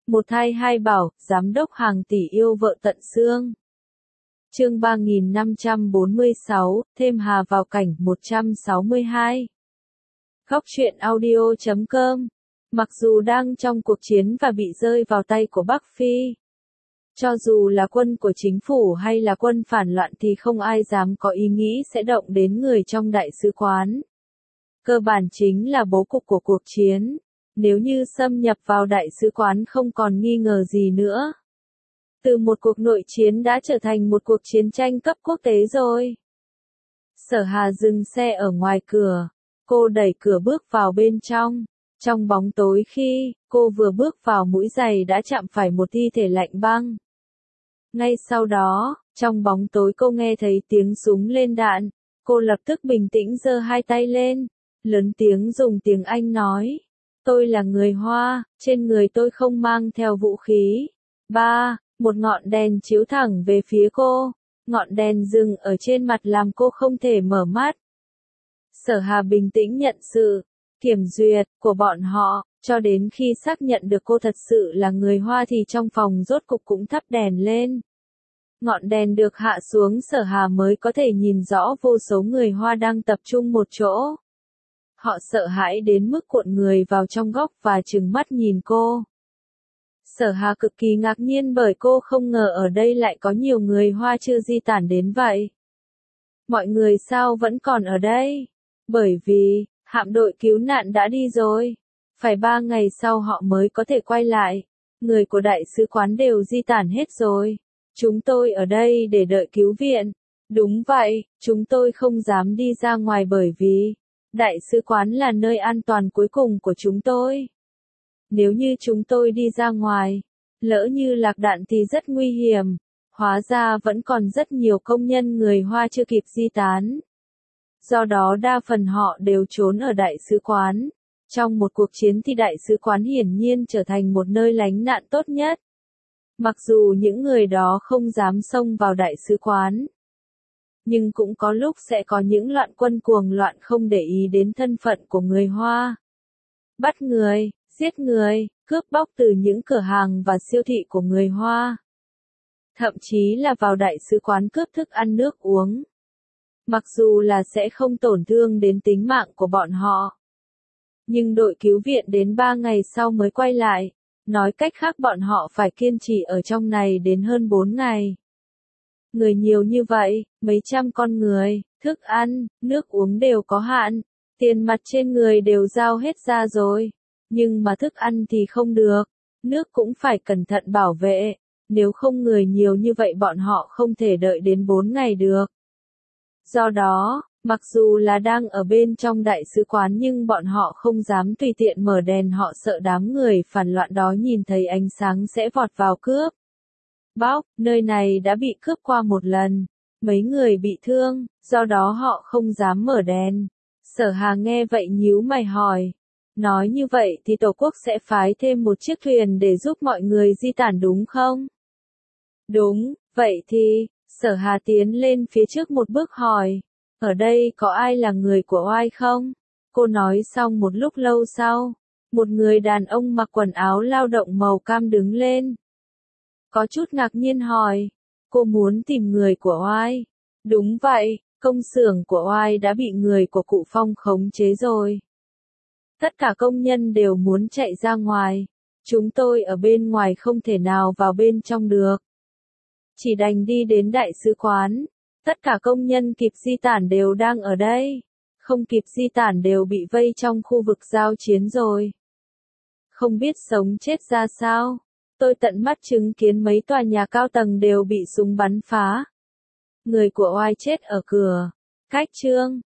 Một thai hai bảo, giám đốc hàng tỷ yêu vợ tận xương. Chương 3546, thêm Hà vào cảnh 162. Góc truyện audio.com. Mặc dù đang trong cuộc chiến và bị rơi vào tay của Bắc Phi, cho dù là quân của chính phủ hay là quân phản loạn thì không ai dám có ý nghĩ sẽ động đến người trong đại sứ quán. Cơ bản chính là bố cục của cuộc chiến. Nếu như xâm nhập vào đại sứ quán không còn nghi ngờ gì nữa. Từ một cuộc nội chiến đã trở thành một cuộc chiến tranh cấp quốc tế rồi. Sở Hà dừng xe ở ngoài cửa. Cô đẩy cửa bước vào bên trong. Trong bóng tối khi cô vừa bước vào mũi giày đã chạm phải một thi thể lạnh băng. Ngay sau đó, trong bóng tối cô nghe thấy tiếng súng lên đạn. Cô lập tức bình tĩnh giơ hai tay lên. Lớn tiếng dùng tiếng Anh nói. Tôi là người Hoa, trên người tôi không mang theo vũ khí. Một ngọn đèn chiếu thẳng về phía cô. Ngọn đèn dừng ở trên mặt làm cô không thể mở mắt. Sở Hà bình tĩnh nhận sự kiểm duyệt của bọn họ, cho đến khi xác nhận được cô thật sự là người Hoa thì trong phòng rốt cục cũng thắp đèn lên. Ngọn đèn được hạ xuống Sở Hà mới có thể nhìn rõ vô số người Hoa đang tập trung một chỗ. Họ sợ hãi đến mức cuộn người vào trong góc và trừng mắt nhìn cô. Sở Hà cực kỳ ngạc nhiên bởi cô không ngờ ở đây lại có nhiều người Hoa chưa di tản đến vậy. Mọi người sao vẫn còn ở đây? Bởi vì, hạm đội cứu nạn đã đi rồi. Phải 3 ngày sau họ mới có thể quay lại. Người của đại sứ quán đều di tản hết rồi. Chúng tôi ở đây để đợi cứu viện. Đúng vậy, chúng tôi không dám đi ra ngoài bởi vì đại sứ quán là nơi an toàn cuối cùng của chúng tôi. Nếu như chúng tôi đi ra ngoài, lỡ như lạc đạn thì rất nguy hiểm. Hóa ra vẫn còn rất nhiều công nhân người Hoa chưa kịp di tán. Do đó đa phần họ đều trốn ở đại sứ quán. Trong một cuộc chiến thì đại sứ quán hiển nhiên trở thành một nơi lánh nạn tốt nhất. Mặc dù những người đó không dám xông vào đại sứ quán, nhưng cũng có lúc sẽ có những loạn quân cuồng loạn không để ý đến thân phận của người Hoa. Bắt người, giết người, cướp bóc từ những cửa hàng và siêu thị của người Hoa. Thậm chí là vào đại sứ quán cướp thức ăn nước uống. Mặc dù là sẽ không tổn thương đến tính mạng của bọn họ. Nhưng đội cứu viện đến 3 ngày sau mới quay lại. Nói cách khác bọn họ phải kiên trì ở trong này đến hơn 4 ngày. Người nhiều như vậy, mấy trăm con người, thức ăn, nước uống đều có hạn, tiền mặt trên người đều giao hết ra rồi. Nhưng mà thức ăn thì không được, nước cũng phải cẩn thận bảo vệ, nếu không người nhiều như vậy bọn họ không thể đợi đến 4 ngày được. Do đó, mặc dù là đang ở bên trong đại sứ quán nhưng bọn họ không dám tùy tiện mở đèn, họ sợ đám người phản loạn đó nhìn thấy ánh sáng sẽ vọt vào cướp. Bóc, nơi này đã bị cướp qua một lần, mấy người bị thương, do đó họ không dám mở đèn. Sở Hà nghe vậy nhíu mày hỏi, nói như vậy thì Tổ quốc sẽ phái thêm một chiếc thuyền để giúp mọi người di tản đúng không? Đúng, vậy thì, Sở Hà tiến lên phía trước một bước hỏi, ở đây có ai là người của oai không? Cô nói xong một lúc lâu sau, một người đàn ông mặc quần áo lao động màu cam đứng lên. Có chút ngạc nhiên hỏi, cô muốn tìm người của oai? Đúng vậy, công xưởng của oai đã bị người của cụ Phong khống chế rồi. Tất cả công nhân đều muốn chạy ra ngoài. Chúng tôi ở bên ngoài không thể nào vào bên trong được. Chỉ đành đi đến đại sứ quán. Tất cả công nhân kịp di tản đều đang ở đây. Không kịp di tản đều bị vây trong khu vực giao chiến rồi. Không biết sống chết ra sao. Tôi tận mắt chứng kiến mấy tòa nhà cao tầng đều bị súng bắn phá. Người của oai chết ở cửa. Cách chương